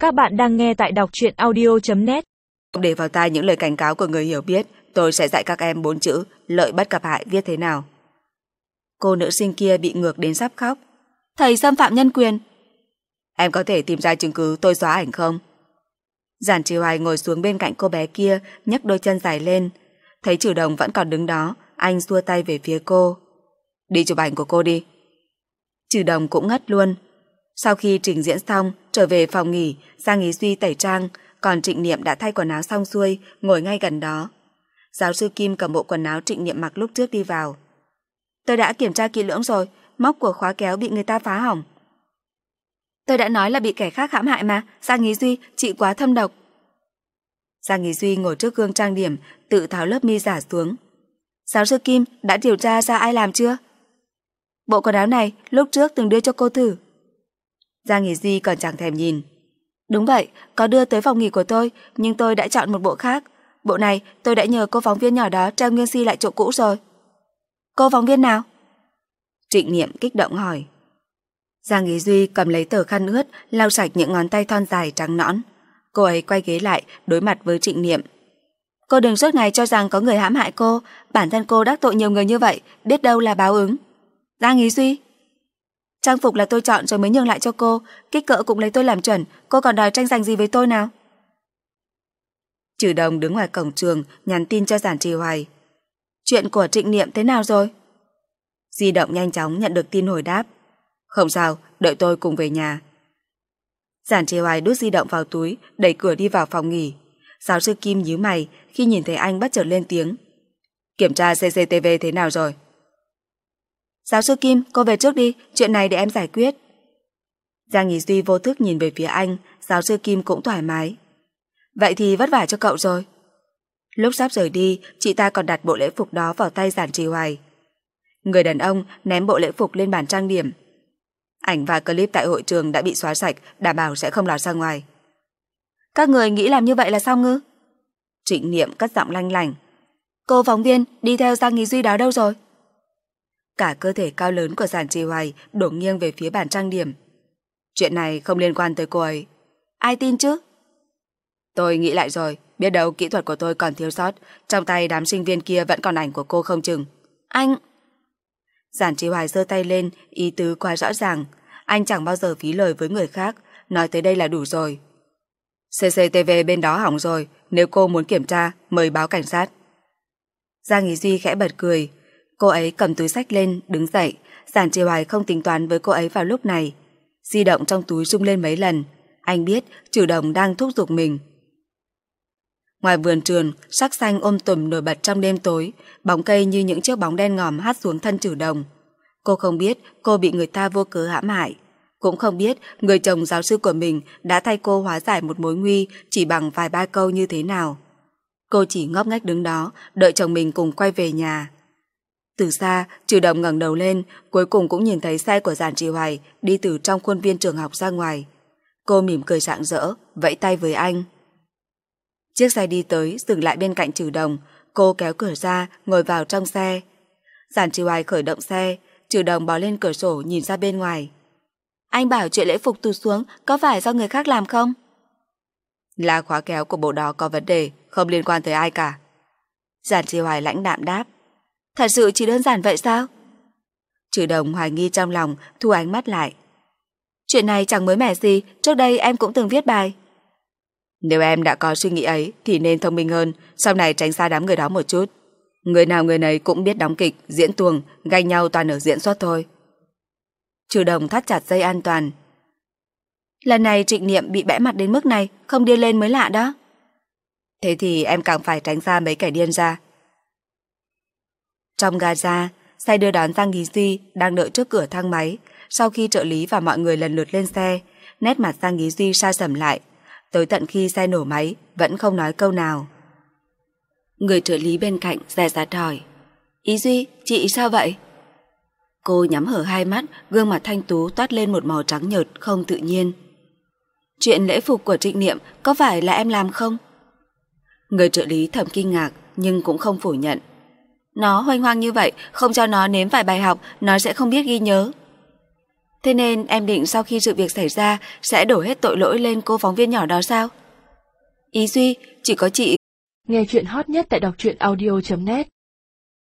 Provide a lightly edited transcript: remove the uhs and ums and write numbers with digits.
Các bạn đang nghe tại đọc truyện audio.net. Để vào tai những lời cảnh cáo của người hiểu biết, tôi sẽ dạy các em 4 chữ lợi bất cập hại viết thế nào. Cô nữ sinh kia bị ngược đến sắp khóc. Thầy xâm phạm nhân quyền. Em có thể tìm ra chứng cứ tôi xóa ảnh không? Giản Trì Hoài ngồi xuống bên cạnh cô bé kia, nhấc đôi chân dài lên. Thấy Trừ Đồng vẫn còn đứng đó, anh xua tay về phía cô. Đi chụp ảnh của cô đi. Trừ Đồng cũng ngất luôn. Sau khi trình diễn xong, trở về phòng nghỉ, Giang Ý Duy tẩy trang, còn Trịnh Niệm đã thay quần áo xong xuôi, ngồi ngay gần đó. Giáo sư Kim cầm bộ quần áo Trịnh Niệm mặc lúc trước đi vào. Tôi đã kiểm tra kỹ lưỡng rồi, móc của khóa kéo bị người ta phá hỏng. Tôi đã nói là bị kẻ khác hãm hại mà, Giang Ý Duy, chị quá thâm độc. Giang Ý Duy ngồi trước gương trang điểm, tự tháo lớp mi giả xuống. Giáo sư Kim đã điều tra ra ai làm chưa? Bộ quần áo này lúc trước từng đưa cho cô thử. Giang Ý Duy còn chẳng thèm nhìn. Đúng vậy, có đưa tới phòng nghỉ của tôi, nhưng tôi đã chọn một bộ khác. Bộ này tôi đã nhờ cô phóng viên nhỏ đó treo nghiêng si lại chỗ cũ rồi. Cô phóng viên nào? Trịnh Niệm kích động hỏi. Giang Ý Duy cầm lấy tờ khăn ướt, lau sạch những ngón tay thon dài trắng nõn. Cô ấy quay ghế lại, đối mặt với Trịnh Niệm. Cô đừng suốt ngày cho rằng có người hãm hại cô, bản thân cô đắc tội nhiều người như vậy, biết đâu là báo ứng. Giang Ý Duy, trang phục là tôi chọn rồi mới nhường lại cho cô, kích cỡ cũng lấy tôi làm chuẩn, cô còn đòi tranh giành gì với tôi nào? Trừ Đồng đứng ngoài cổng trường, nhắn tin cho Giản Trì Hoài. Chuyện của Trịnh Niệm thế nào rồi? Di động nhanh chóng nhận được tin hồi đáp. Không sao, đợi tôi cùng về nhà. Giản Trì Hoài đút di động vào túi, đẩy cửa đi vào phòng nghỉ. Giáo sư Kim nhíu mày khi nhìn thấy anh bất chợt lên tiếng. Kiểm tra CCTV thế nào rồi? Giáo sư Kim, cô về trước đi, chuyện này để em giải quyết. Giang Ý Duy vô thức nhìn về phía anh, giáo sư Kim cũng thoải mái. Vậy thì vất vả cho cậu rồi. Lúc sắp rời đi, chị ta còn đặt bộ lễ phục đó vào tay Giản Trì Hoài. Người đàn ông ném bộ lễ phục lên bàn trang điểm. Ảnh và clip tại hội trường đã bị xóa sạch, đảm bảo sẽ không lọt ra ngoài. Các người nghĩ làm như vậy là xong ư? Trịnh Niệm cất giọng lanh lảnh. Cô phóng viên đi theo Giang Ý Duy đó đâu rồi? Cả cơ thể cao lớn của Giản Trì Hoài đổ nghiêng về phía bàn trang điểm. Chuyện này không liên quan tới cô ấy. Ai tin chứ? Tôi nghĩ lại rồi, biết đâu kỹ thuật của tôi còn thiếu sót, trong tay đám sinh viên kia vẫn còn ảnh của cô không chừng. Anh... Giản Trì Hoài giơ tay lên, ý tứ quá rõ ràng. Anh chẳng bao giờ phí lời với người khác, nói tới đây là đủ rồi. CCTV bên đó hỏng rồi, nếu cô muốn kiểm tra, mời báo cảnh sát. Giang Ý Duy khẽ bật cười. Cô ấy cầm túi xách lên, đứng dậy. Giản Trì Hoài không tính toán với cô ấy vào lúc này. Di động trong túi rung lên mấy lần. Anh biết Trừ Đồng đang thúc giục mình. Ngoài vườn trường, sắc xanh tùm nổi bật trong đêm tối, bóng cây như những chiếc bóng đen ngòm hắt xuống thân Trừ Đồng. Cô không biết cô bị người ta vô cớ hãm hại, cũng không biết người chồng giáo sư của mình đã thay cô hóa giải một mối nguy chỉ bằng vài ba câu như thế nào. Cô chỉ ngốc nghếch đứng đó, đợi chồng mình cùng quay về nhà. Từ xa, Trừ Đồng ngẩng đầu lên, cuối cùng cũng nhìn thấy xe của Giản Trì Hoài đi từ trong khuôn viên trường học ra ngoài. Cô mỉm cười rạng rỡ, vẫy tay với anh. Chiếc xe đi tới, dừng lại bên cạnh Trừ Đồng, cô kéo cửa ra, ngồi vào trong xe. Giản Trì Hoài khởi động xe, Trừ Đồng bò lên cửa sổ nhìn ra bên ngoài. Anh bảo chuyện lễ phục tụt xuống có phải do người khác làm không? Là khóa kéo của bộ đó có vấn đề, không liên quan tới ai cả. Giản Trì Hoài lãnh đạm đáp. Thật sự chỉ đơn giản vậy sao? Trừ Đồng hoài nghi trong lòng, thu ánh mắt lại. Chuyện này chẳng mới mẻ gì, trước đây em cũng từng viết bài. Nếu em đã có suy nghĩ ấy thì nên thông minh hơn, sau này tránh xa đám người đó một chút. Người nào người nấy cũng biết đóng kịch, diễn tuồng, ganh nhau toàn ở diễn xuất thôi. Trừ Đồng thắt chặt dây an toàn. Lần này Trịnh Niệm bị bẽ mặt đến mức này, không điên lên mới lạ đó. Thế thì em càng phải tránh xa mấy kẻ điên ra. Trong Gaza, xe đưa đón Giang Ý Duy đang đợi trước cửa thang máy. Sau khi trợ lý và mọi người lần lượt lên xe, nét mặt Giang Ý Duy sa sầm lại. Tới tận khi xe nổ máy, vẫn không nói câu nào. Người trợ lý bên cạnh dè dặt hỏi. Ý Duy, chị sao vậy? Cô nhắm hở hai mắt, gương mặt thanh tú toát lên một màu trắng nhợt không tự nhiên. Chuyện lễ phục của Trịnh Niệm có phải là em làm không? Người trợ lý thầm kinh ngạc nhưng cũng không phủ nhận. Nó hoành hoang như vậy, không cho nó nếm vài bài học, nó sẽ không biết ghi nhớ. Thế nên em định sau khi sự việc xảy ra sẽ đổ hết tội lỗi lên cô phóng viên nhỏ đó sao? Ý Duy, chỉ có chị. Nghe chuyện hot nhất tại đọc truyện audio.net